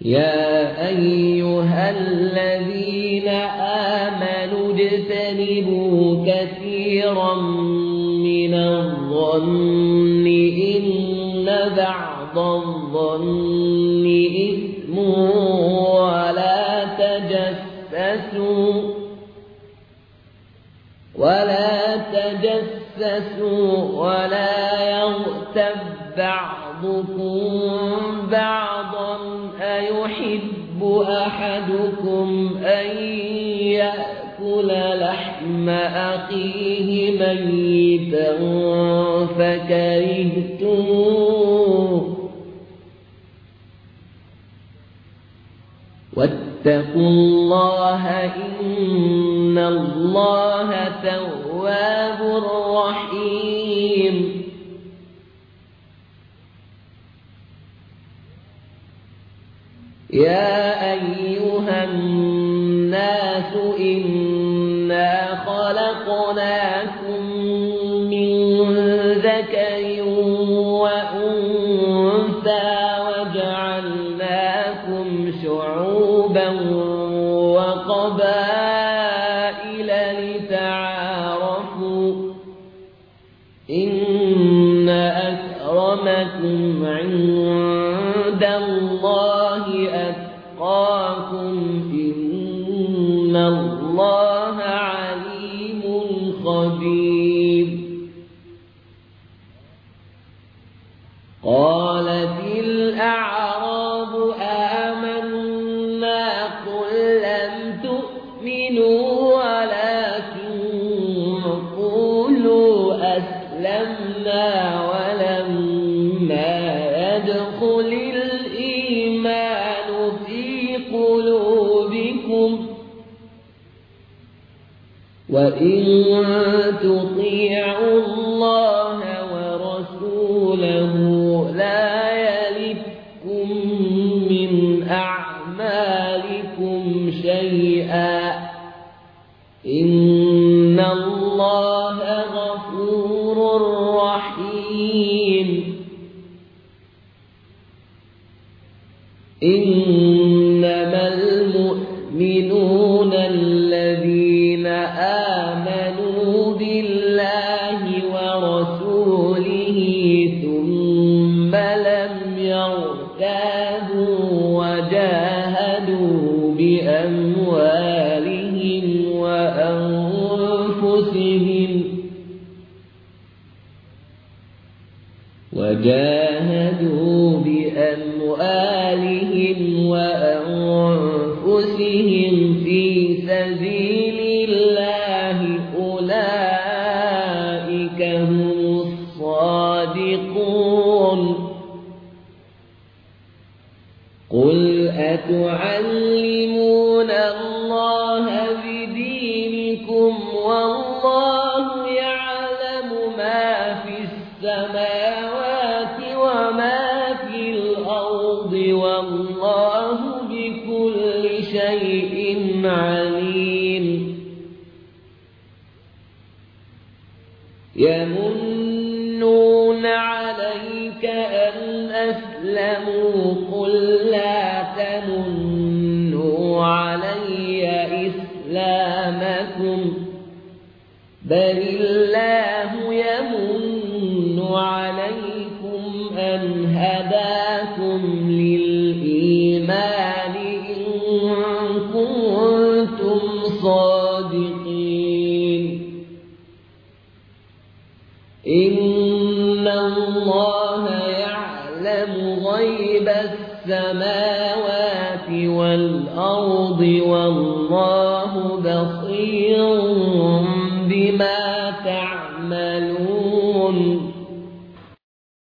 يا أيها الذين آمنوا اجتنبوا كثيرا من الظن إن بعض الظن إثم ولا تجسسوا ولا يغتب بعضكم بعضا أيحب أحدكم أن يأكل لحم أخيه ميتا فكرهتموه واتقوا الله إن الله تواب رحيم. يا أيها الناس إنا خلقناكم من ذكر وأنثى وجعلناكم شعوبا وقبائل لتعارفوا إن أكرمكم عند الله أتقاكم إن الله عليم خبير. قالت الأعراب آمنا قل لم تؤمنوا ولكن قولوا أسلمنا ولما يدخل الإيمان في قلوبكم وإن تطيعوا الله ورسوله لا يلتكم من أعمالكم شيئا إن الله غفور رحيم. إنما المؤمنون الذين آمنوا بالله ورسوله ثم لم يرتابوا وجاهدوا بأموالهم وأنفسهم في سبيل الله أولئك هم الصادقون. قل أتعلمون الله بدينكم والله يعلم ما في السماوات وما في الأرض والله بكل شيء عليم. يمنون عليك أن أسلموا قل لا تمنوا علي إسلامكم بل الله يمن عليكم أن هداكم للإيمان إن كنتم صادقين. إن الله يعلم غيب السماوات والأرض والله بصير بما تعملون.